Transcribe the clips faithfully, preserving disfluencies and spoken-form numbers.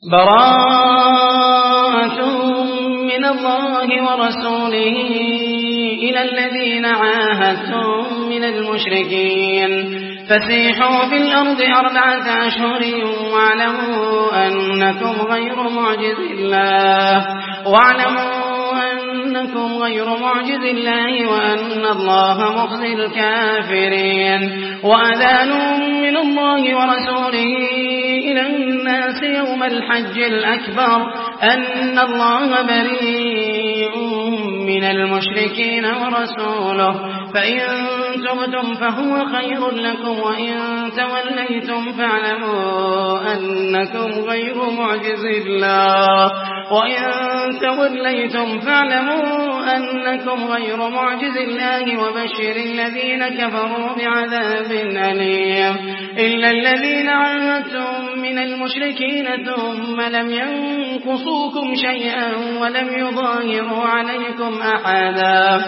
براءة من الله ورسوله إلى الذين عاهدتم من المشركين فسيحوا في الأرض أربعة أشهر واعلموا أنكم غير معجز الله واعلموا أنكم غير معجز الله وأن الله مخزي الكافرين وأذان من الله ورسوله إلى الناس يوم الحج الأكبر أن الله بريء من المشركين ورسوله فإن تبتم فهو خير لكم وإن توليتم فاعلموا أنكم غير معجز الله وإن توليتم فاعلموا أنكم غير معجز الله وبشر الذين كفروا بعذاب أليم إلا الذين عاهدتم من المشركين ثم لم ينقصوكم شيئا ولم يظاهروا عليكم أحدا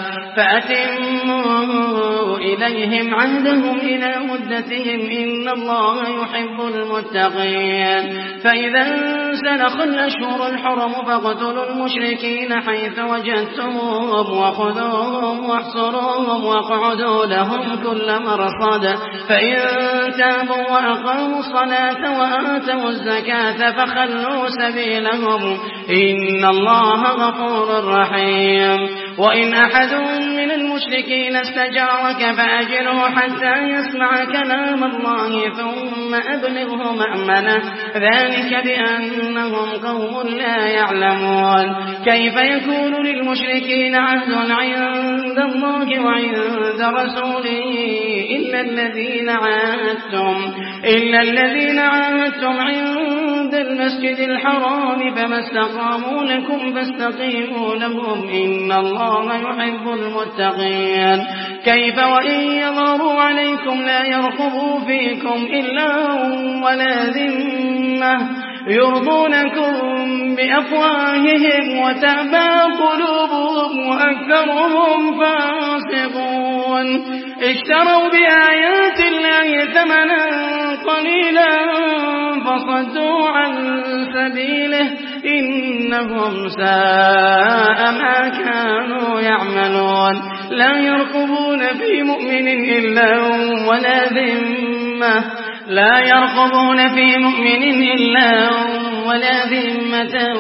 فأتموا إليهم عهدهم إلى مدتهم إن الله يحب المتقين فإذا انسلخ الأشهر الحرم فاقتلوا المشركين حيث وجدتموهم وخذوهم واحصروهم واقعدوا لهم كل مرصد فإن تابوا وأقاموا الصلاة وآتوا الزكاة فخلوا سبيلهم إن الله غفور رحيم وإن أحد من المشركين استجارك فأجره حتى يسمع كلام الله ثم أبلغه مأمنه ذلك بأنهم قوم لا يعلمون كيف يكون للمشركين عهد عند الله وعند رسوله إلا الذين عاهدتم إلا الذين عاهدتم عند المسجد الحرام فما استقاموا لكم فاستقيموا لهم إن الله يحب المتقين كيف وإن يظهروا عليكم لا يرقبوا فيكم إلا ولا ذمة يرضونكم بأفواههم وتأبى قلوبهم وأكثرهم فاسقون اشتروا بآيات الله ثمنا قليلا فصدوا عن سبيله إنهم ساء ما كانوا يعملون لا يرقبون في مؤمن إلا ولا ذمة لا يرقبون في مؤمن إلا ولا ذمة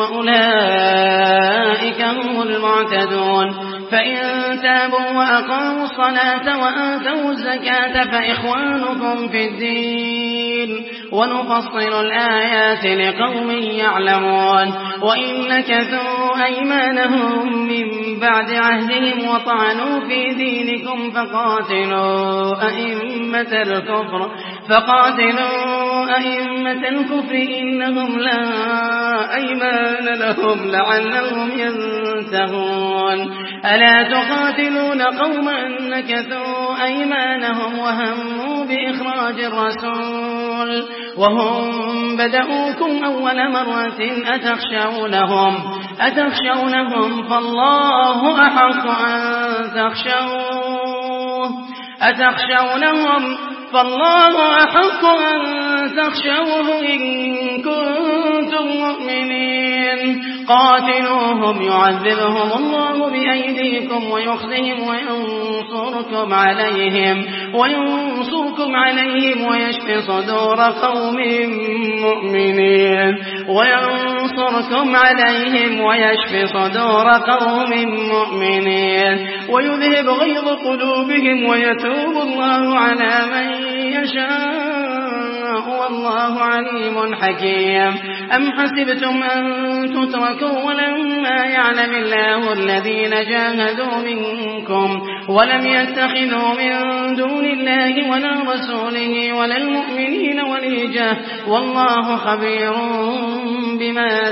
وأولئك هم المعتدون فإن تابوا وأقاموا الصلاة وآتوا الزكاة فإخوانكم في الدين ونفصل الآيات لقوم يعلمون وإن نكثوا أيمانهم من بعد عهدهم وطعنوا في دينكم فقاتلوا أئمة الكفر فقاتلوا أئمة الكفر إنهم لا أيمان لهم لعلهم ينتهون ألا تقاتلون قوما نكثوا أيمانهم وهموا بإخراج الرسول وهم بدأوكم أول مرة أتخشونهم أتخشونهم فالله أحق أن تخشوه أتخشونهم فالله أحق أن تخشوه إن كنتم مؤمنين قاتلوهم يعذبهم الله بأيديكم ويخزهم وينصركم عليهم وينصركم عليهم ويشفي صدور قوم مؤمنين وينصركم عليهم ويشفي صدور قوم مؤمنين ويذهب غيظ قلوبهم ويتوب الله على من يشاء والله عليم حكيم أم حسبتم أن تتركوا ولما يعلم الله الذين جاهدوا منكم ولم يتخذوا من دون الله ولا رسوله ولا المؤمنين وليجة والله خبير بما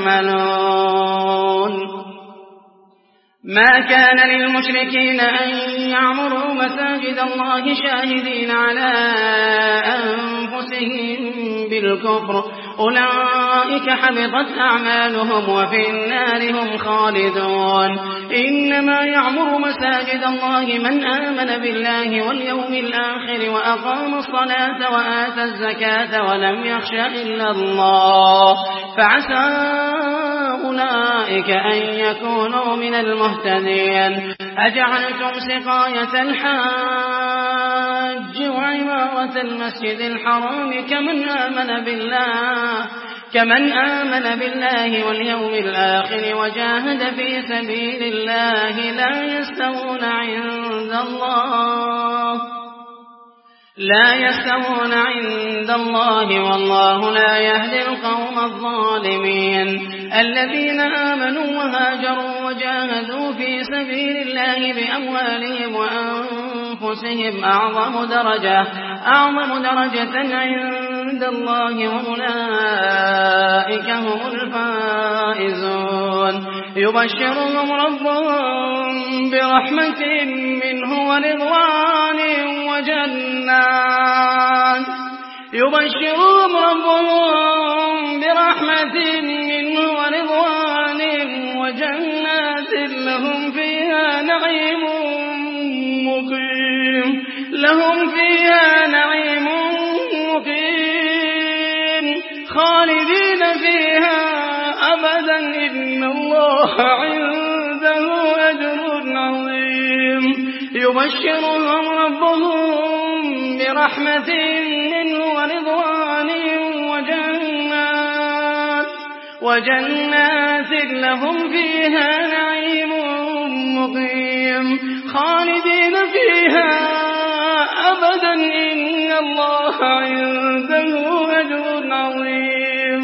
تعملون ما كان للمشركين أن يعمروا مساجد الله شاهدين على أنفسهم بالكفر أولئك حبطت أعمالهم وفي النار هم خالدون إنما يعمر مساجد الله من آمن بالله واليوم الآخر وأقام الصلاة وآتى الزكاة ولم يخش إلا الله فعسى أولئك أن يكونوا من المهتدين. أجعلتم سقاية الحاج وعمارة المسجد الحرام كمن آمن بالله كمن آمن بالله واليوم الآخر وجاهد في سبيل الله لا يستوون عند الله لا يستوون عند الله والله لا يهدي القوم الظالمين. الذين آمنوا وهاجروا وجاهدوا في سبيل الله بأموالهم وأنفسهم أعظم درجة أعظم درجة عند الله وأولئك هم الفائزون. يبشرهم ربهم برحمة منه ورضوان وجنات يبشرهم ربهم برحمة منه ورضوان وجنات لهم فيها نعيم مقيم لهم فيها نعيم مقيم خالدين فيها أبدا إن الله عنده أجر عظيم. يبشرهم ربهم برحمة منه ورضوان وجنات وجنات لهم فيها نعيم مقيم خالدين فيها أبدا إن الله عنده أجر عظيم.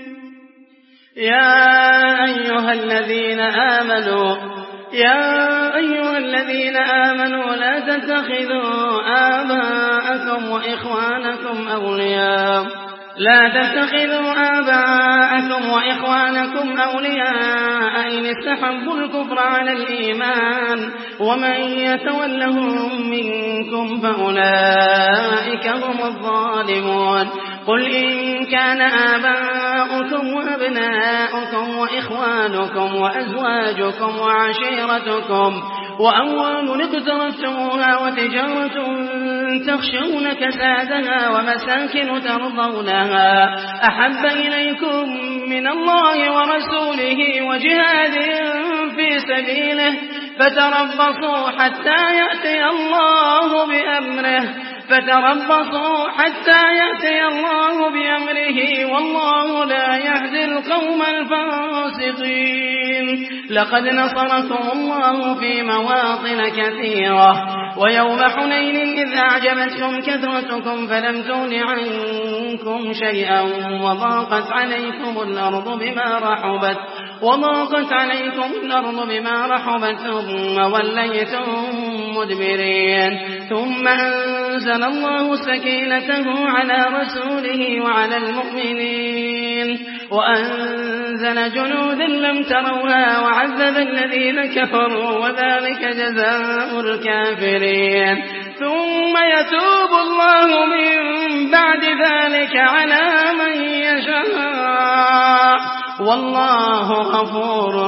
يا أيها الذين آمنوا يا أيها الذين آمنوا لا تتخذوا آباءكم وإخوانكم أولياء لا تتخذوا آباءكم وإخوانكم أولياء إن استحبوا الكفر على الإيمان ومن يتولهم منكم فأولئك هم الظالمون. قل إن كان آباؤكم وأبناؤكم وإخوانكم وأزواجكم وعشيرتكم وأموال اقترفتموها وتجارة تخشون كسادها ومساكن ترضونها أحب إليكم من الله ورسوله وجهاد في سبيله فتربصوا حتى يأتي الله بأمره فتربصوا حتى يأتي الله بأمره والله لا يهدي القوم الفاسقين. لقد نصركم الله في مواطن كثيرة ويوم حنين إذ أعجبتكم كثرتكم فلم تغن عنكم شيئا وضاقت عليكم الأرض بما رحبت وضاقت عليكم الأرض بما رحبت ثم وليتم مدبرين. ثم أنزل الله سكينته على رسوله وعلى المؤمنين وأنزل جنودا لم تروها وعذب الذين كفروا وذلك جزاء الكافرين. ثم يتوب الله من بعد ذلك على من يشاء والله غفور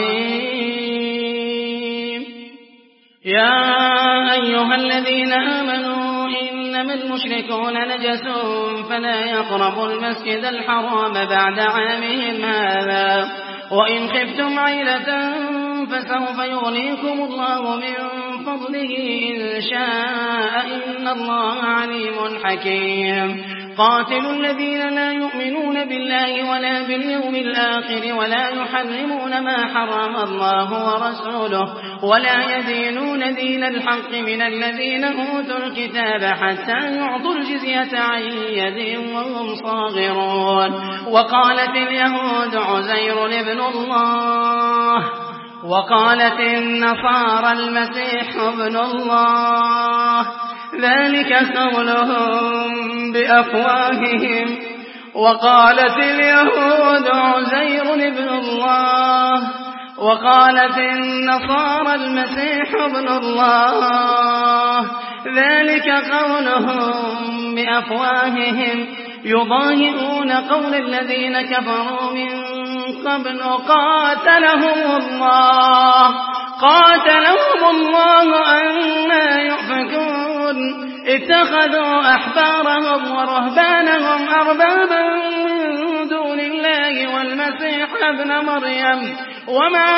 رحيم. يا أيها الذين آمنوا إنما المشركون نجس فلا يقربوا المسجد الحرام بعد عامهم هذا وإن خفتم عيلة فسوف يغنيكم الله من فضله إن شاء إن الله عليم حكيم. قاتلوا الذين لا يؤمنون بالله ولا باليوم الآخر ولا يحرمون ما حرم الله ورسوله ولا يدينون دين الحق من الذين أوتوا الكتاب حتى يعطوا الجزية عن يد وهم صاغرون. وقالت اليهود عزير ابن الله وقالت النصارى المسيح ابن الله ذلك قولهم بأفواههم وقالت اليهود عزير ابن الله وقالت النصارى المسيح ابن الله ذلك قولهم بأفواههم يضاهئون قول الذين كفروا من قبل قاتلهم الله قاتلهم الله أنى يؤفكون اتخذوا أحبارهم ورهبانهم أربابا من دون الله الله والمسيح ابن مريم وما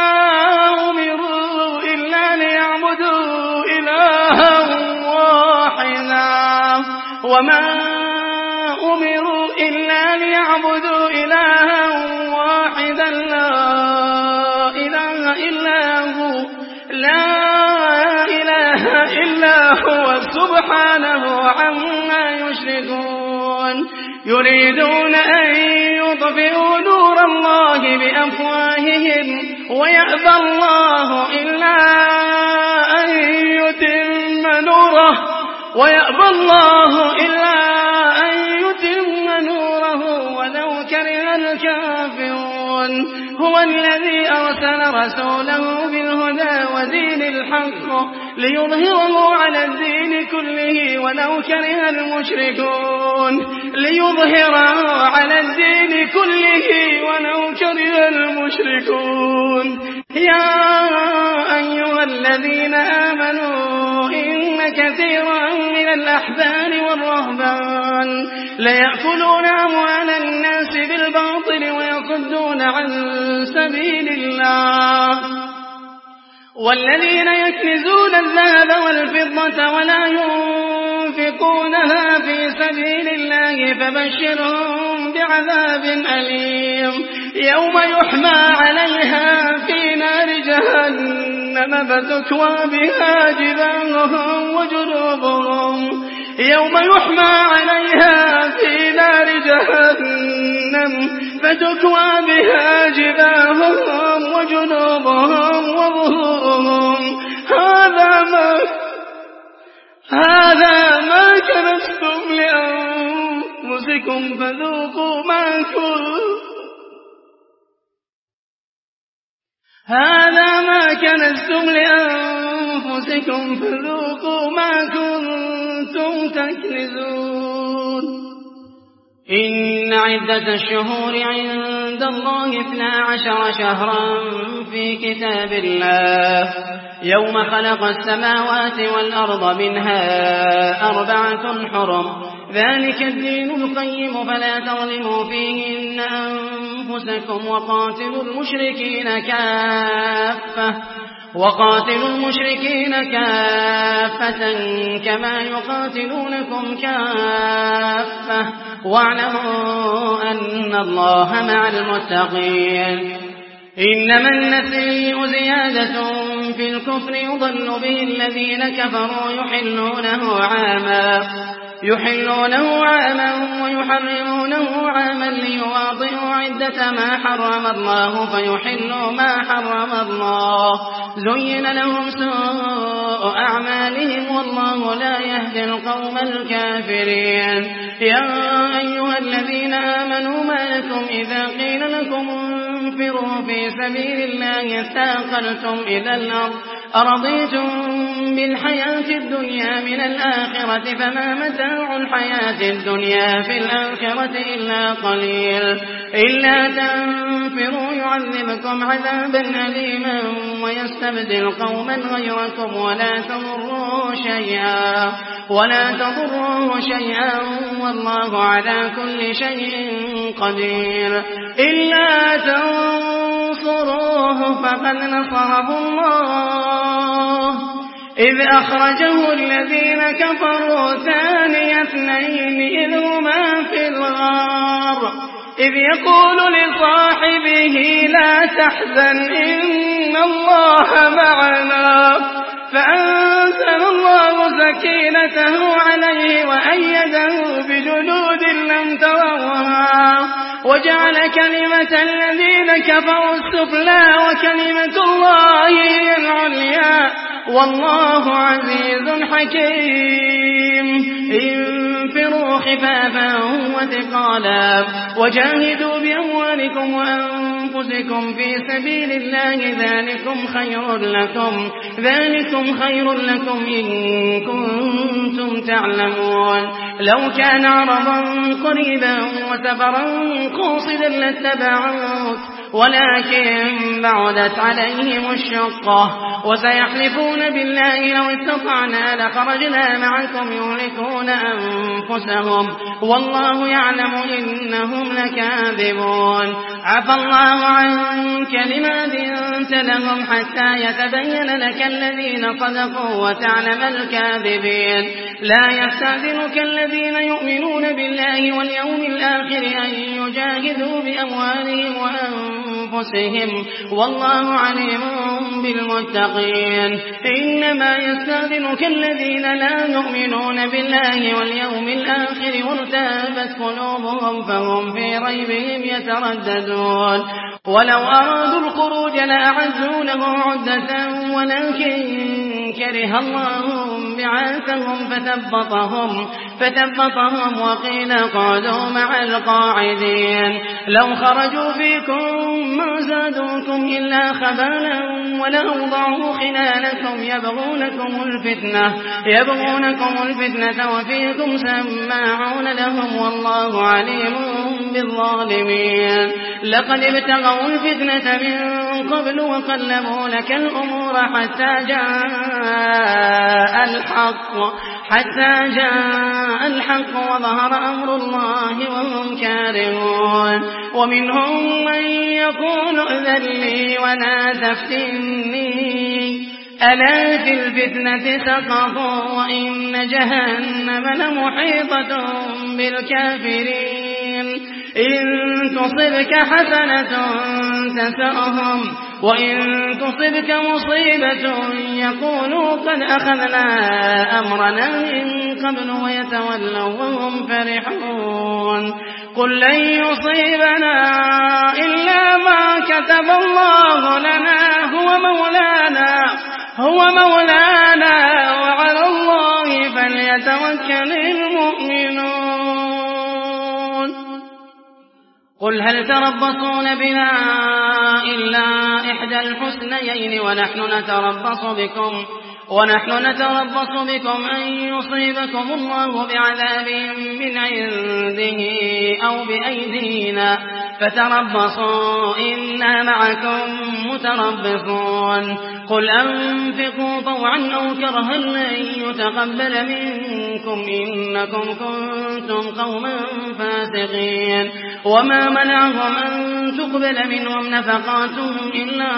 أمروا إلا ليعبدوا إلها واحدا وما أمروا إلا ليعبدوا إلها واحدا لا إله إلا هو لا إله إلا هو سبحانه عما يشركون يريدون أن يطفئوا نور الله بأفواههم ويأبى الله إلا أن يتم نوره ويأبى الله إلا أن يتم نوره ولو كره الكافرون هو الذي أرسل رسوله بالهدى ودين الحق ليظهره على الدين كله ولو كره المشركون ليظهره على الدين كله ولو كره المشركون يا أيها الذين آمنوا إن كثيرا من الأحبار والرهبان ليأكلون أموال الناس بالباطل ويصدون عن سبيل الله والذين يكنزون الذهب والفضة ولا ينفقونها في سبيل الله فبشرهم بعذاب أليم يوم يحمى عليها في نار جهنم فتكوى بها جباههم وجنوبهم يوم يحمى عليها في نار جهنم فتكوى بها جباههم وجنوبهم وظهورهم هذا ما هذا ما كنزتم لأنفسكم فذوقوا ما كنتم هذا ما كنزتم لأنفسكم فذوقوا ما كنتم تكنزون إن عدة الشهور عند الله اثنا عشر شهرا في كتاب الله يوم خلق السماوات والأرض منها أربعة حرم ذلك الدين القيم فلا تظلموا فيهن أنفسكم وقاتلوا المشركين كافة وقاتلوا المشركين كافة كما يقاتلونكم كافة واعلموا أن الله مع المتقين إنما النسيء زيادة في الكفر يضل به الذين كفروا يحلونه عاما يحلونه عاما ويحرمونه عاما ليواطئوا عدة ما حرم الله فيحلوا ما حرم الله زين لهم سوء أعمالهم والله لا يهدي القوم الكافرين يا أيها الذين آمنوا ما لكم إذا قيل لكم انفروا في سبيل الله اثاقلتم إلى الأرض أرضيتم بالحياة الدنيا من الآخرة فما متاع الحياة الدنيا في الآخرة إلا قليل إلا تنفروا يعذبكم عذابا أليما ويستبدل قوما غيركم ولا تضروه شيئا ولا تضروه شيئا والله على كل شيء قدير إلا تنصروه فقد نصره الله إذ أخرجه الذين كفروا ثاني اثنين إذ هما في الغار إذ يقول لصاحبه لا تحزن إن الله معنا فأنزل الله سكينته عليه وأيده بجنود لم تروها وجعل كلمة الذين كفروا السفلى وكلمة الله هي العليا والله عزيز حكيم انفروا خفافا وثقالا وجاهدوا بأموالكم وأنفسكم في سبيل الله ذلكم خير لكم ذلكم خير لكم إن كنتم تعلمون لو كان عرضا قريبا وسفرا قاصدا لاتبعوك ولكن بعدت عليهم الشقة وسيحلفون بالله لو استطعنا لخرجنا معكم يهلكون أنفسهم والله يعلم إنهم لكاذبون يعلمون. عفى الله عنك لما أذنت لهم حتى يتبين لك الذين صدقوا وتعلم الكاذبين. لا يستأذنك الذين يؤمنون بالله واليوم الآخر أن يجاهدوا بأموالهم وأنفسهم والله عليم بالمتقين. إنما يستأذنك الذين لا يؤمنون بالله واليوم الآخر وارتابت قلوبهم فهم في ريبهم يترددون. ولو أرادوا الخروج لأعزوا له عدة ولكن كره الله بعاثهم فثبطهم, فثبطهم وقيل قعدوا مع القاعدين. لو خرجوا فيكم ما زادوكم إلا خبالا ولأوضعوا خلالكم يبغونكم الفتنة, يبغونكم الفتنة وفيكم سماعون لهم والله عليم بالظالمين. لقد ابتغوا الفتنة من قبل وقلبوا لك الأمور حتى جاء الحق حتى جاء الحق وظهر أمر الله وهم كارهون. ومنهم من يقول ائذن لي ولا تفتني ألا في الفتنة سقطوا وإن جهنم لمحيطة بالكافرين. إن تصبك حسنة تسؤهم وإن تصبك مصيبة يقولوا قد أخذنا أمرنا من قبل ويتولوا وهم فرحون. قل لن يصيبنا إلا ما كتب الله لنا هو مولانا, هو مولانا وعلى الله فليتوكل المؤمنون. قل هل تربصون بنا إلا إحدى الحسنيين ونحن نتربص بكم ونحن نتربص بكم أن يصيبكم الله بعذاب من عنده أو بأيدينا فتربصوا إنا معكم متربصون. قل أنفقوا طوعا أو كرها لن يتقبل منكم إنكم كنتم قوما فاسقين. وما منعهم أن تقبل منهم نفقاتهم إلا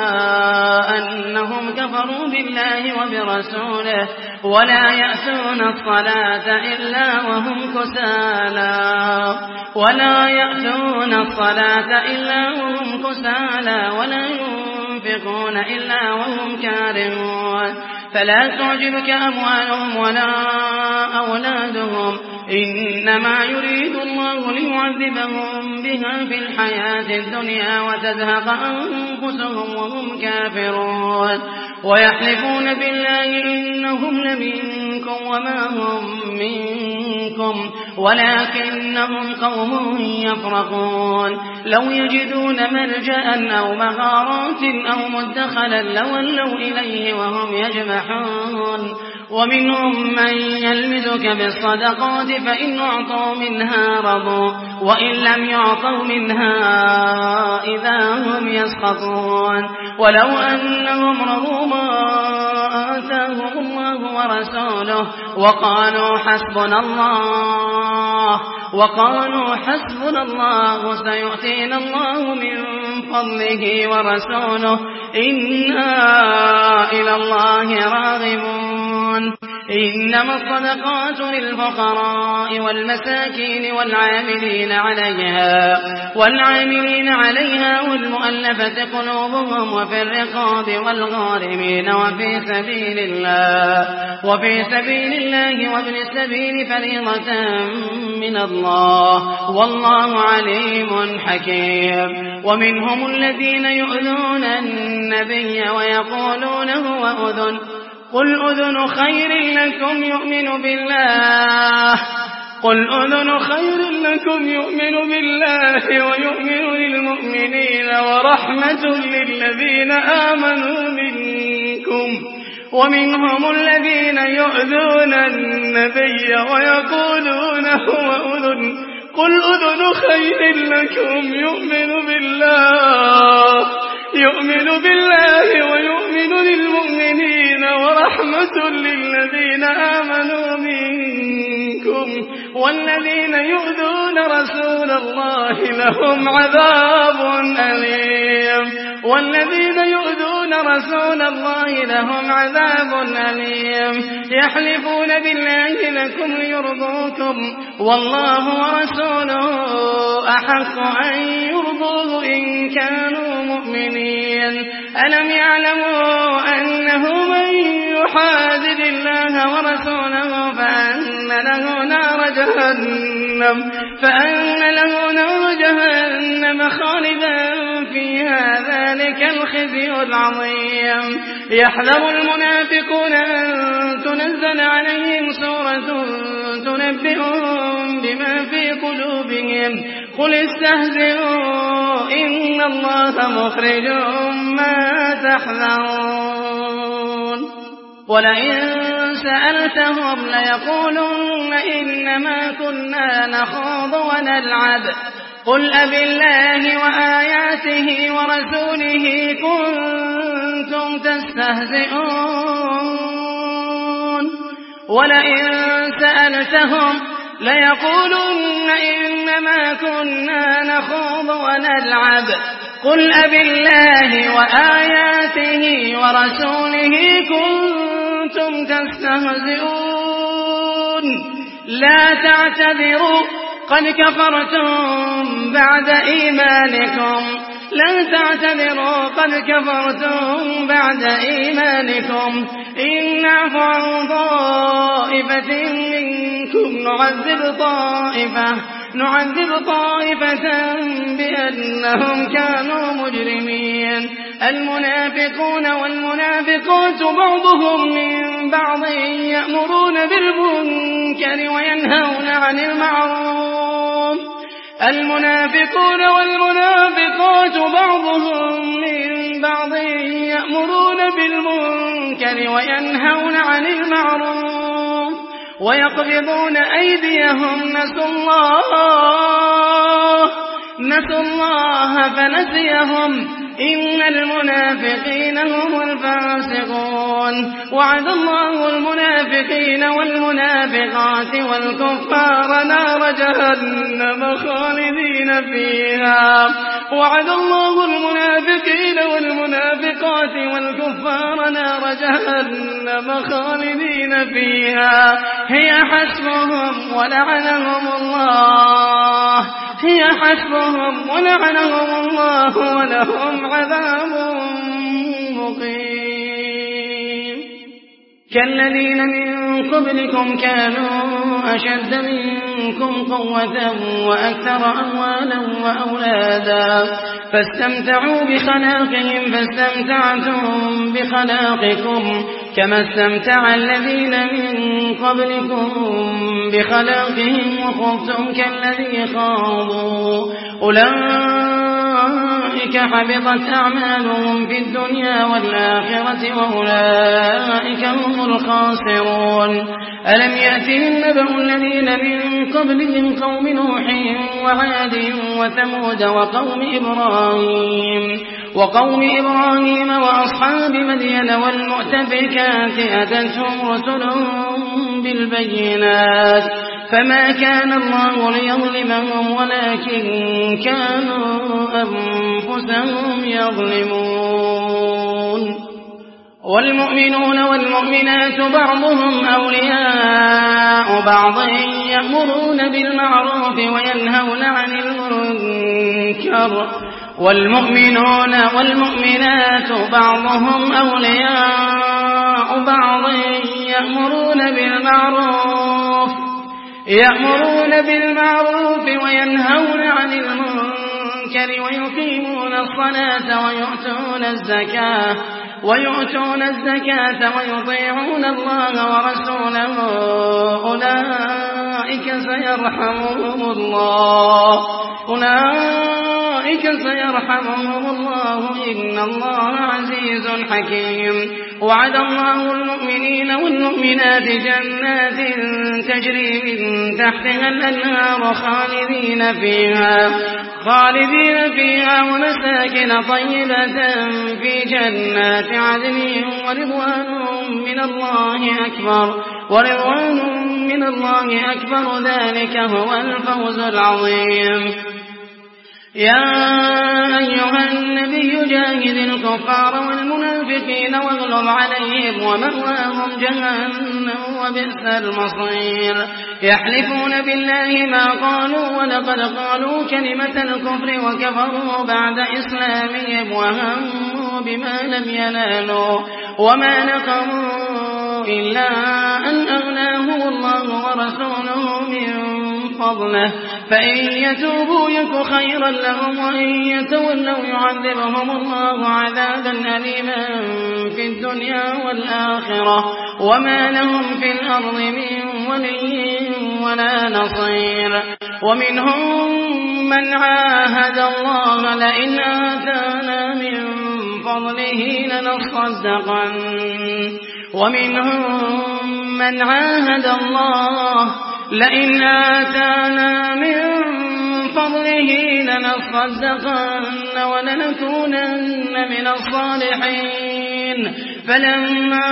أنهم كفروا بالله وبرسوله ولا يأتون الصلاة إلا وهم كسالى ولا يأتون الصلاة إلا وهم كسالى ولا ينفقون إلا وهم كارهون. فلا تعجبك أموالهم ولا أولادهم إنما يريد الله ليعذبهم بها في الحياة الدنيا وتزهق أنفسهم وهم كافرون. ويحلفون بالله إنهم لمنكم وما هم منكم ولكنهم قوم يفرقون. لو يجدون ملجأ أو مغارات أو مدخلا لولوا إليه وهم يجمحون. ومنهم من يلمزك بالصدقات فإن أعطوا منها رضوا وإن لم يعطوا منها إذا هم يسخطون. ولو أنهم رضوا ما آتاهم الله ورسوله وقالوا حسبنا الله وقالوا حسبنا الله سيؤتينا الله من فضله ورسوله إنا إلى الله راغبون. إنما الصدقات للفقراء والمساكين والعاملين عليها والعاملين عليها والمؤلفة قلوبهم وفي الرقاب والغارمين وفي سبيل الله وفي سبيل الله وابن السبيل فريضة من الله والله عليم حكيم. ومنهم الذين يؤذون النبي ويقولون هو أذن قل أذن خير لكم يؤمن بالله قل أذن خير لكم يؤمن بالله ويؤمن للمؤمنين ورحمة للذين آمنوا منكم. ومنهم الذين يؤذون النبي ويقولون هو أذن قل أذن خير لكم يؤمن بالله يؤمن بالله ويؤمن للمؤمنين ورحمة للذين آمنوا منكم والذين يؤذون رسول الله لهم عذاب أليم والذين يؤذون رسول الله لهم عذاب أليم يحلفون بالله لكم ليرضوكم والله ورسوله أحق أن يرضوه إن كانوا مؤمنين ألم يعلموا أنه من يحادد الله ورسوله فأن له نار جهنم فأن له نار جهنم خالدا فيها ذلك الخزي العظيم يحذر المنافقون أن تنزل عليهم سورة تنبئهم بما في قلوبهم قل استهزئوا إن الله مخرج ما تحذرون ولئن سألتهم ليقولن إنما كنا نخوض ونلعب قل أبالله وآياته ورسوله كنتم تستهزئون ولئن سألتهم ليقولن إنما كنا نخوض ونلعب قل أبالله وآياته ورسوله كنتم تستهزئون لا تعتذروا قد كفرتم بعد إيمانكم لا تعتذروا قد كفرتم بعد إيمانكم إن نعفو عن طائفة منكم نعذب طائفة نعذب طائفة بأنهم كانوا مجرمين المنافقون والمنافقات بعضهم من بعض يأمرون بالمنكر وينهون عن المعروف المنافقون والمنافقات بعضهم من بعض يأمرون بالمنكر وينهون عن المعروف ويقبضون أيديهم نسوا الله نسوا الله فنسيهم إن المنافقين هم الفاسقون وعد الله المنافقين والمنافقات والكفار نار جهنم خالدين فيها وعد الله المنافقين والمنافقات والكفار نار جهنم خالدين فيها هي حسبهم ولعنهم الله هي حسبهم ولعنهم الله ولهم عذاب مقيم كالذين من قبلكم كانوا أشد منكم قوة وأكثر أموالا وأولادا فاستمتعوا بخلاقهم فاستمتعتم بخلاقكم كما استمتع الذين من قبلكم بخلاقهم وخضتم كالذي خاضوا أولئك حبطت أعمالهم في الدنيا والآخرة وأولئك هم الخاسرون ألم يأتهم نبأ الذين من قبلهم قوم نوح وعاد وثمود وقوم إبراهيم وقوم إبراهيم وأصحاب مدين والمؤتفكات أتتهم رسلهم بالبينات فما كان الله ليظلمهم ولكن كانوا أنفسهم يظلمون والمؤمنون والمؤمنات بعضهم أولياء بعض يأمرون بالمعروف وينهون عن المنكر والمؤمنون والمؤمنات بعضهم أولياء بعض يأمرون بالمعروف يأمرون بالمعروف وينهون عن المنكر ويقيمون الصلاة ويؤتون الزكاة ويؤتون الزكاة ويطيعون الله ورسوله أولئك سيرحمهم الله أولئك سيرحمهم الله إن الله عزيز حكيم وعد الله المؤمنين والمؤمنات جنات تجري من تحتها الأنهار خالدين فيها خالدين فيها ومساكن طيبة في جنات عدن ورضوان من الله أكبر ورضوان من الله أكبر ذلك هو الفوز العظيم. يا أيها النبي جاهد الكفار والمنافقين واغلظ عليهم ومأواهم جهنم وبئس المصير. يحلفون بالله ما قالوا ولقد قالوا كلمة الكفر وكفروا بعد إسلامهم وهموا بما لم ينالوا وما نقموا إلا أن أغناهم الله ورسوله من فضله فإن يتوبوا يك خيرا لهم وإن يتولوا يعذبهم الله عذابا أليما في الدنيا والآخرة وما لهم في الأرض من ولي ولا نصير. ومنهم من عاهد الله لئن آتانا من فضله لنصدقن ومنهم من عاهد الله لئن آتانا من فضله لنصدقن ولنكونن من الصالحين فلما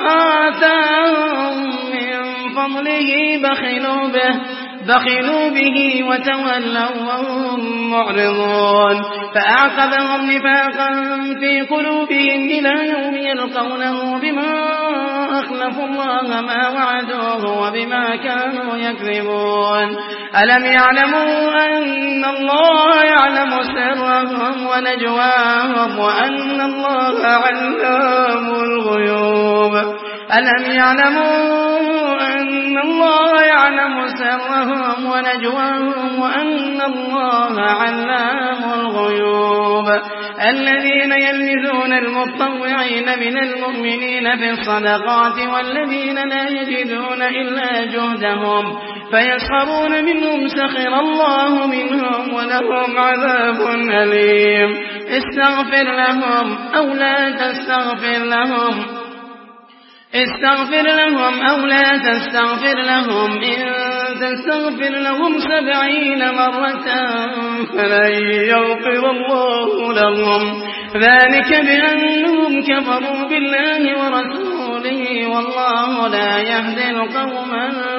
آتاهم من فضله بخلوا به بخلوا به وتولوا وهم معرضون فأعقبهم نفاقا في قلوبهم إلى يوم يلقونه بما أخلفوا الله ما وعدوه وبما كانوا يكذبون. ألم يعلموا أن الله يعلم سرهم ونجواهم وأن الله علام الغيوب ألم يعلموا أن الله يعلم سرهم ونجواهم وأن الله علام الغيوب. الذين يلمزون المتطوعين من المؤمنين في الصدقات والذين لا يجدون إلا جهدهم فيسخرون منهم سخر الله منهم ولهم عذاب أليم. استغفر لهم أو لا تستغفر لهم استغفر لهم أو لا تستغفر لهم إن تستغفر لهم سبعين مرة فلن يغفر الله لهم ذلك بأنهم كفروا بالله ورسوله والله لا يهدي القوم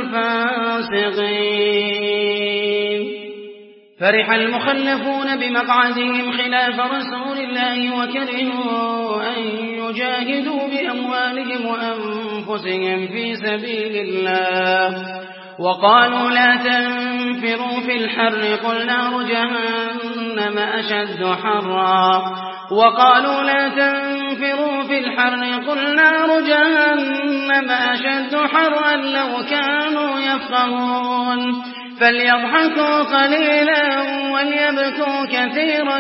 الفاسقين. فرح المخلفون بمقعدهم خلاف رسول الله وكرهوا أن يجاهدوا بأموالهم وأنفسهم في سبيل الله وقالوا لا تنفروا في الحر قل نار جهنم أشد حرا وقالوا لا تنفروا في الحر قل نار جهنم أشد حرا لو كانوا يفقهون فليضحكوا قليلا وليبكوا كثيرا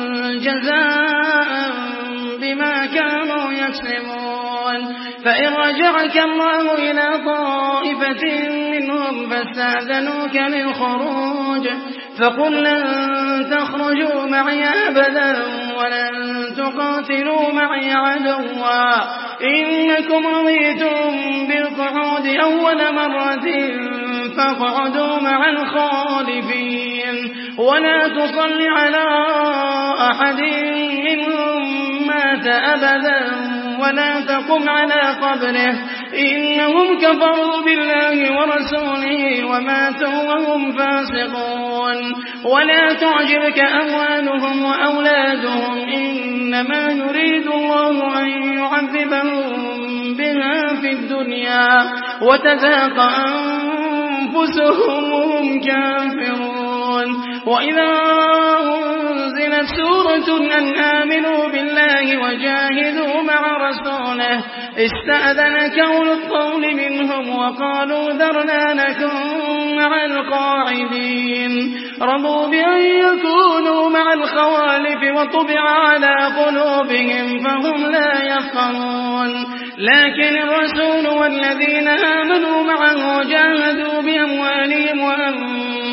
جزاء بما كانوا يكسبون. فإن رجعك الله إلى طائفة منهم فاستأذنوك للخروج فقل لن تخرجوا معي أبدا ولن تقاتلوا معي عدوا إنكم رضيتم بالقعود أول مرة فاقعدوا مع الخالفين ولا تصل على أحد منهم مات أبدا ولا تقم على قبره إنهم كفروا بالله ورسوله وماتوا وهم فاسقون. ولا تعجبك أموالهم وأولادهم إنما يريد الله أن يعذبهم بها في الدنيا وتذاق أنفسهم وهم كافرون. وإذا أنزلت سورة أن آمنوا بالله وجاهدوا مع رسوله استأذنك أولو الطول منهم وقالوا ذرنا نكن مع القاعدين رضوا بأن يكونوا مع الخوالف وطبع على قلوبهم فهم لا يفقهون. لكن الرسول والذين آمنوا معه جاهدوا بأموالهم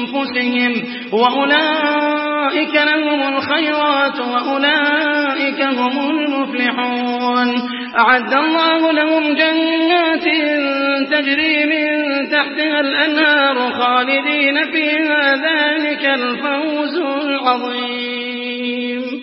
وأنفسهم وأولئك لهم الخيرات وأولئك هم المفلحون. أعد الله لهم جنات تجري من تحتها الأنهار خالدين فيها ذلك الفوز العظيم.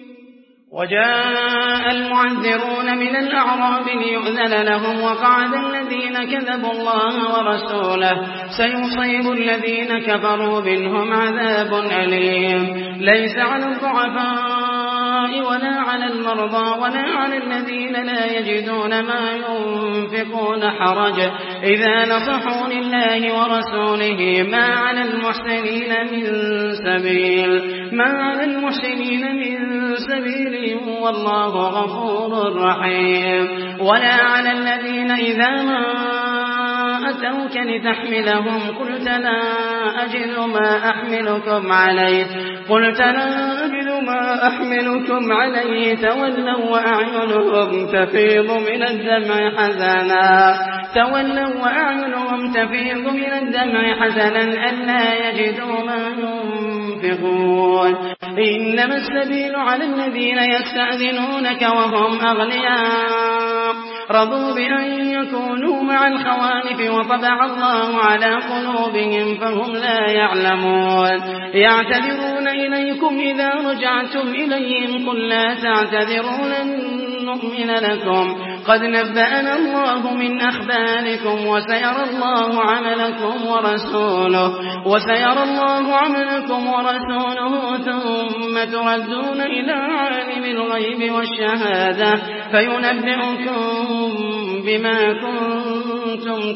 وجاء المعذرون من الأعراب ليؤذن لهم وقعد الذين كذبوا الله ورسوله سيصيب الذين كفروا منهم عذاب أليم. ليس على الضعفاء ولا على المرضى ولا على الذين لا يجدون ما ينفقون حرج إذا نصحوا لله ورسوله ما على المحسنين من سبيل ما على المحسنين من سبيل والله غفور رحيم. ولا على الذين إذا ما أتوك لتحملهم قلت لا أجد ما أحملكم عليه قلت لا أجد ما أحملكم عليه تولوا وأعينهم تفيض من الدمع حزنا تولوا وأعينهم تفيض من الدمع حزنا ألا يجدوا ما ينفقون. إنما السبيل على الذين يستأذنونك وهم أغنياء رضوا بأن يكونوا مع الخوالف وطبع الله على قلوبهم فهم لا يعلمون. يعتذرون إليكم إذا رجعتم إليهم قل لا تعتذروا لن نؤمن لكم قد نبأنا الله من أخباركم وسيرى الله عملكم ورسوله وسيرى الله عملكم ورسوله ثم تردون إلى عالم الغيب والشهادة فينبئكم بما كنتم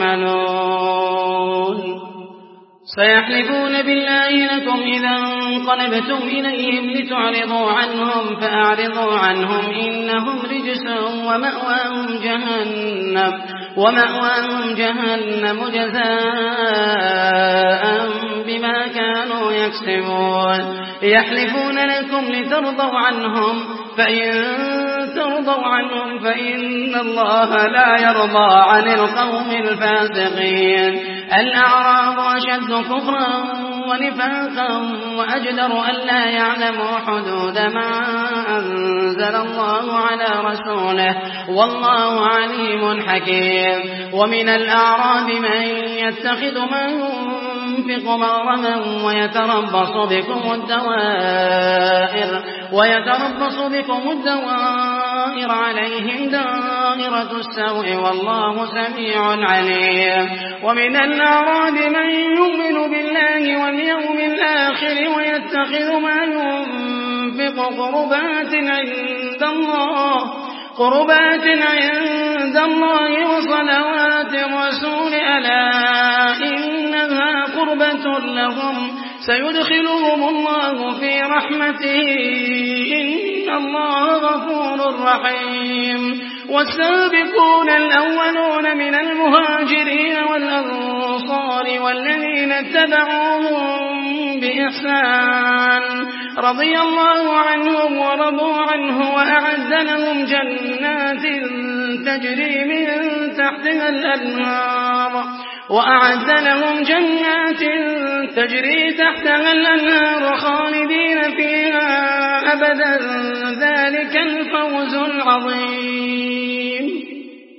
تعملون. سيحلفون بالله لكم إذا انقلبتم إليهم لتعرضوا عنهم فأعرضوا عنهم إنهم رجس ومأواهم جهنم ومأواهم جهنم جزاء بما كانوا يكسبون. يحلفون لكم لترضوا عنهم فإن ترضوا عنهم فإن الله لا يرضى عن القوم الفاسقين. الأعراب أشد كفرا ونفاقا وأجدر أن لا يعلموا حدود ما أنزل الله على رسوله والله عليم حكيم. ومن الأعراب من يتخذ ما ينفق مغرما ويتربص بكم الدوائر ويتربص بكم الدوائر عليهم دائرة السوء والله سميع عليم. ومن الأعراب من يؤمن بالله واليوم الآخر ويتخذ ما ينفق قربات عند الله قربات عند الله وصلوات الرسول ألا إنها قربة لهم سيدخلهم الله في رحمته إن الله غفور رحيم. والسابقون الأولون من المهاجرين والأنصار والذين اتبعوهم بإحسان رضي الله عنهم ورضوا عنه وأعد لهم جنات تجري من تحتها الأنهار وأعد لهم جنات تجري تحتها الأنهار خالدين فيها أبدا ذلك الفوز العظيم.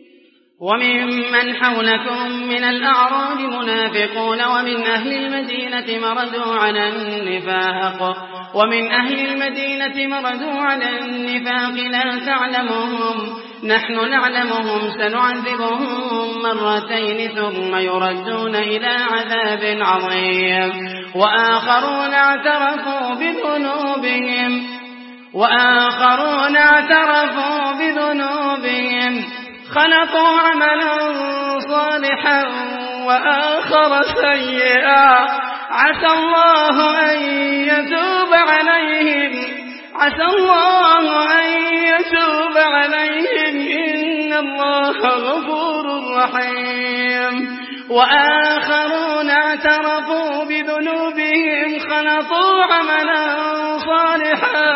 وممن حولكم من الأعراب منافقون ومن أهل المدينة مردوا على النفاق ومن أهل المدينة مردوا على النفاق لا تعلمهم نحن نعلمهم سنعذبهم مرتين ثم يردون إلى عذاب عظيم. وآخرون اعترفوا بذنوبهم وآخرون اعترفوا بذنوبهم خلقوا عملا صالحا وآخر سيئا عسى الله أن يتوب عليهم عسى الله أن يتوب عليهم إن الله غفور رحيم. وآخرون اعترفوا بذنوبهم خلقوا عملا صالحا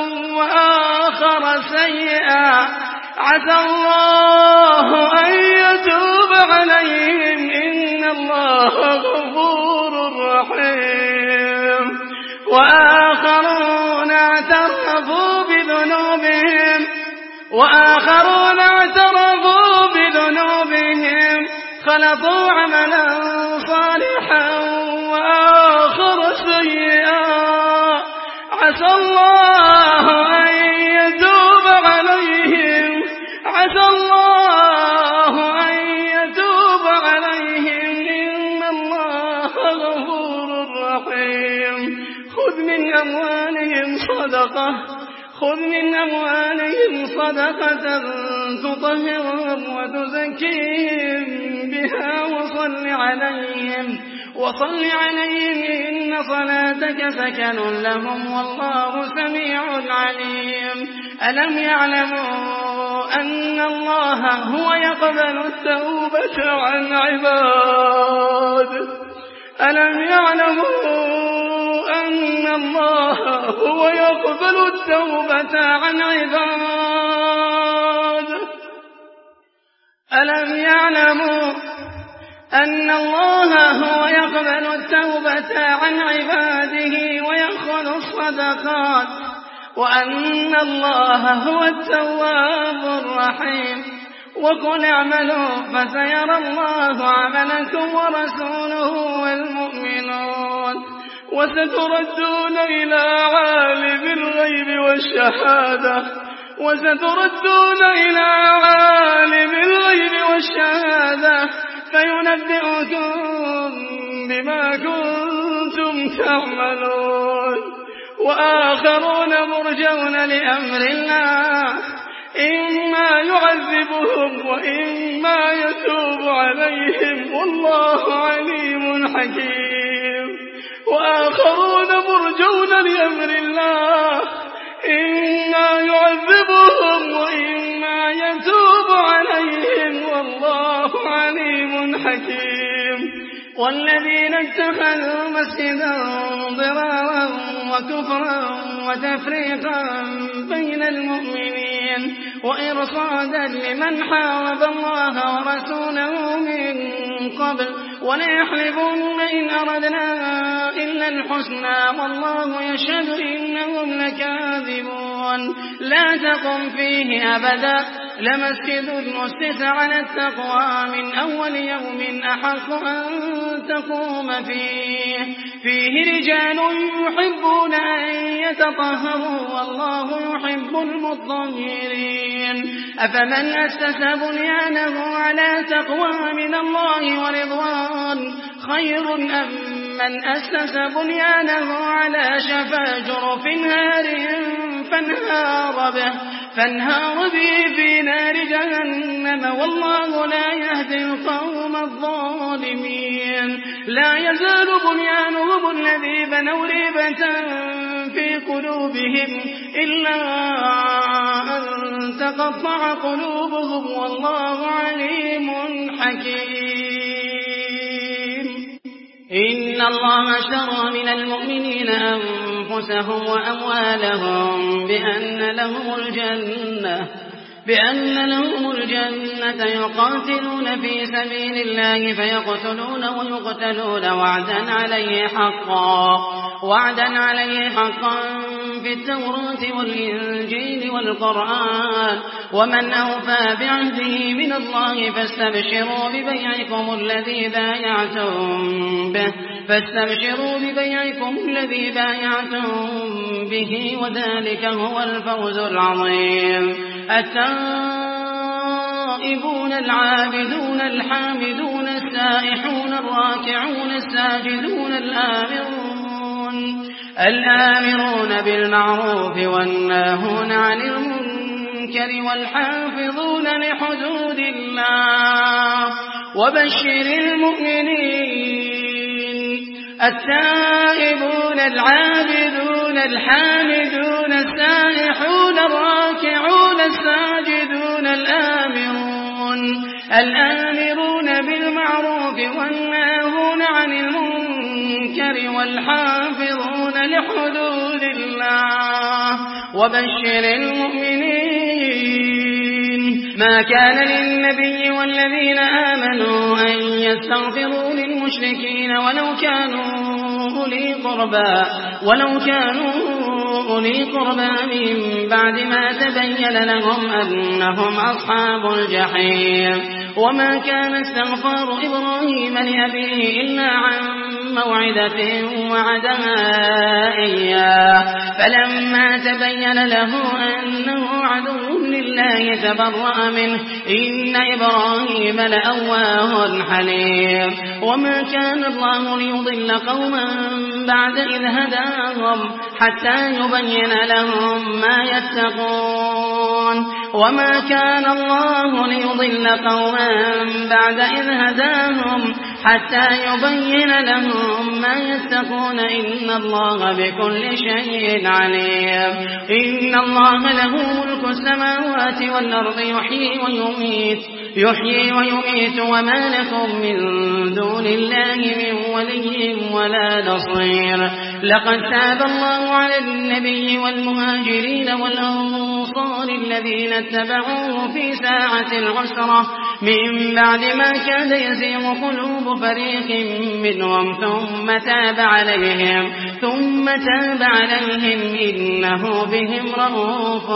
وآخر سيئا عسى الله أن يتوب عليهم إن الله غفور رحيم. وآخرون اعترفوا بذنوبهم وآخرون اعترفوا بذنوبهم خلطوا عملا صالحا وآخر سيئا عسى الله أن يتوب عليهم عسى الله أن يتوب عليهم إن الله غفور رحيم خذ من أموالهم صدقة خذ من أموالهم صدقة تطهرهم وتزكيهم بها وصل عليهم وصل عليهم إن صلاتك سكن لهم والله سميع عليم ألم يعلموا أن الله هو يقبل التوبة عن عباده ألم يعلموا أن الله هو يقبل التوبة عن عباده ألم يعلموا أن الله هو يقبل التوبة عن عباده ويأخذ الصدقات وأن الله هو التواب الرحيم وقل اعملوا فسيرى الله عملكم ورسوله والمؤمنون وستردون إلى عالم الغيب والشهادة وستردون إلى عالم الغيب والشهادة فينبئكم بما كنتم تعملون وآخرون مرجون لأمر الله إما يعذبهم وإما يتوب عليهم والله عليم حكيم وآخرون مرجون لأمر الله إما يعذبهم وإما يتوب عليهم والله عليم حكيم والذين اتخذوا مسجدا ضرارا وكفرا وتفريقا بين المؤمنين وإرصادا لمن حارب الله ورسوله من قبل وليحلفن إن أردنا إلا الحسنى والله يشهد إنهم لكاذبون لا تقم فيه أبدا لمسجد أسس على التقوى من أول يوم أحق أن تقوم فيه فيه رجال يحبون أن يتطهروا والله يحب المطهرين أفمن أسس بنيانه على تقوى من الله ورضوان خير أم من أسس بنيانه على شفا جرف نار فانهار به فانهار به في نار جهنم والله لا يهدي القوم الظالمين لا يزال بنيانهم الذي بنوا ريبة في قلوبهم إلا أن تقطع قلوبهم والله عليم حكيم إن الله اشترى من المؤمنين أنفسهم وأموالهم بأن لهم الجنة بأن لهم الجنة يقاتلون في سبيل الله فيقتلون ويقتلون وعدا عليه حقا وعدا عليه حقا في التوراة والإنجيل والقرآن ومن أوفى بعهده من الله فاستبشروا ببيعكم الذي بايعتم به فاستبشروا ببيعكم الذي بايعتم به وذلك هو الفوز العظيم التائبون العابدون الحامدون السائحون الراكعون الساجدون الآمرون الآمرون بالمعروف والناهون عن المنكر والحافظون لحدود الله وبشر المؤمنين التائبون العابدون الحامدون السائحون الراكعون الساجدون الآمرون الآمرون بالمعروف والناهون عن المنكر والحافظون لحدود الله وبشر المؤمنين ما كان للنبي والذين آمنوا أن يستغفروا للمشركين ولو كانوا أولي قربى ولو كانوا أولي قربى من بعد ما تبين لهم أنهم أصحاب الجحيم. وما كان استغفار إبراهيم لأبيه إلا عن موعدة وعدها إياه فلما تبين له أنه عدو لله تبرأ منه إن إبراهيم لأواه حليم. وما كان الله ليضل قوما بعد إذ هداهم حتى يبين لهم ما يتقون. وما كان الله ليضل قوما بعد إذ هداهم حتى يبين لهم ما يتقون إن الله بكل شيء عليم. إن الله له ملك السماوات والأرض يحيي ويميت يحيي ويميت وما لكم من دون الله من ولي ولا نصير. لقد تاب الله على النبي والمهاجرين والأنصار الذين اتبعوه في ساعة العسرة من بعد ما كاد يزيغ قلوب فريق منهم ثم تاب عليهم ثم تاب عليهم إنه بهم رءوف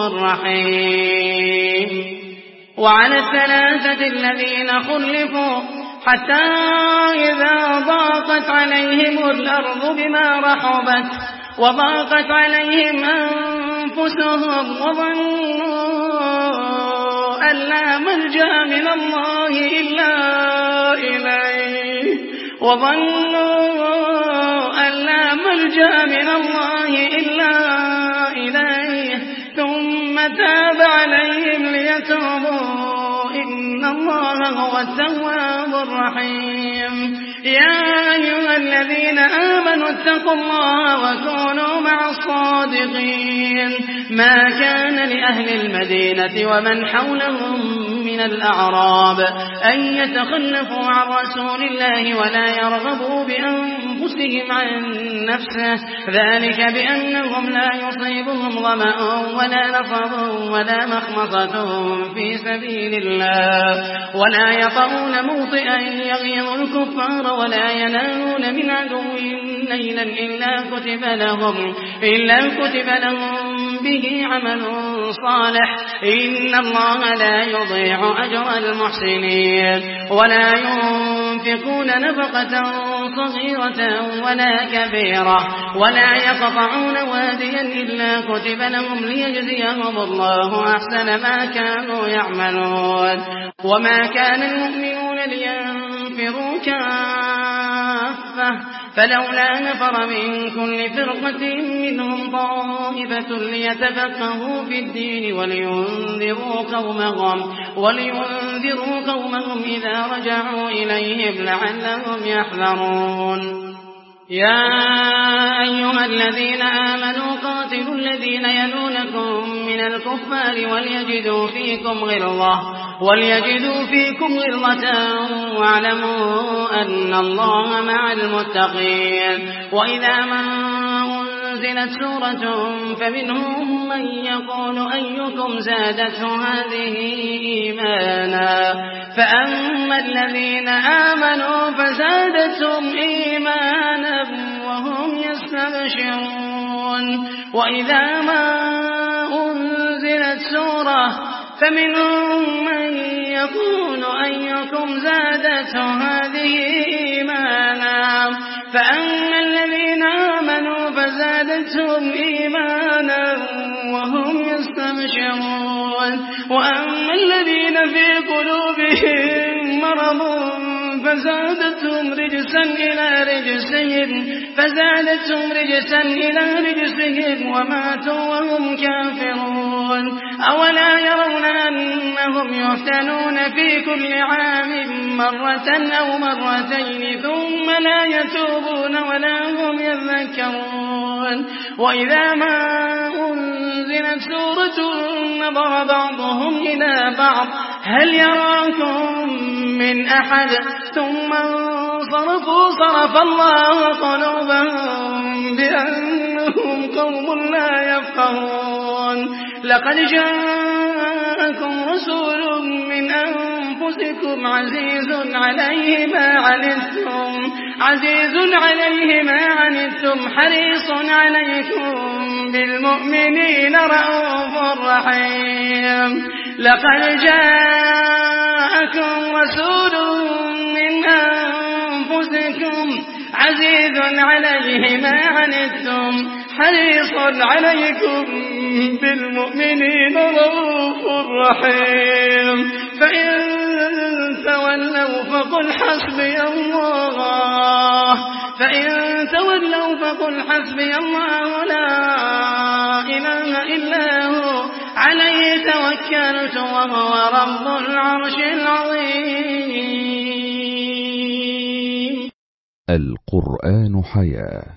رحيم. وعلى الثلاثة الذين خلفوا حتى إذا ضاقت عليهم الأرض بما رحبت وضاقت عليهم أنفسهم وظنوا أن لا ملجأ من الله إلا إليه وظنوا أن لا ملجأ من الله إلا إليه ثم تاب عليهم ليتوبوا إن الله هو التواب الرحيم. يا أيها الذين آمنوا اتقوا الله وكونوا مع الصادقين. ما كان لأهل المدينة ومن حولهم من الأعراب أن يتخلفوا عن رسول الله ولا يرغبوا بأنفسهم عن نفسه ذلك بأنهم لا يصيبهم ظمأ ولا نصب ولا مخمصة في سبيل الله ولا يطؤون موطئا يغيظ الكفار ولا ينالون من عدو نيلا إلا كتب لهم إلا كتب لهم به عمل صالح إن الله لا يضيع أجر المحسنين. ولا ينفقون نفقة صغيرة ولا كبيرة ولا يقطعون واديا إلا كتب لهم ليجزيهم الله أحسن ما كانوا يعملون. وما كان المؤمنون لينفروا كافة فلولا نفر من كل فرقة منهم طائفة ليتفقهوا في الدين ولينذروا قومهم ولينذروا قومهم إذا رجعوا إليهم لعلهم يحذرون. يا أيها الذين آمنوا قاتلوا الذين يلونكم من الكفار وليجدوا فيكم غلظة وليجدوا فيكم غلظة واعلموا أن الله مع المتقين. وإذا ما أنزلت سورة فمنهم من يقول أيكم زادته هذه إيمانا فأما الذين آمنوا فزادتهم إيمانا وهم يستبشرون. وإذا ما أنزلت سورة فمنهم من يقول أيكم زادته هذه إيمانا فأما الذين آمنوا فزادتهم إيمانا وهم يستبشرون. وأما الذين في قلوبهم مرض فزادتهم رجسا إلى رجسهم فزادتهم رجسا إلى رجسهم وماتوا وهم كافرون. أولا يرون أنهم يفتنون في كل عام مرة أو مرتين ثم لا يتوبون ولا هم يذكرون. وإذا ما أنزلت سورة نظر بعضهم إلى بعض هل يراكم من أحد ثم انصرفوا صرف الله قلوبهم بأنهم قوم لا يفقهون. لقد جاءكم رسول من أنفسكم عزيز عليه ما عنتم عزيز عليه ما عنتم حريص عليكم بالمؤمنين رءوف رحيم لقد جاءكم رسول من أنفسكم عزيز عليه ما عنتم حريص عليكم بالمؤمنين رؤوف رحيم فإن تولوا فقل حسبي الله فإن تولوا فقل حسبي الله لا إله إلا هو عليه توكلت وهو رب العرش العظيم. القرآن حياة.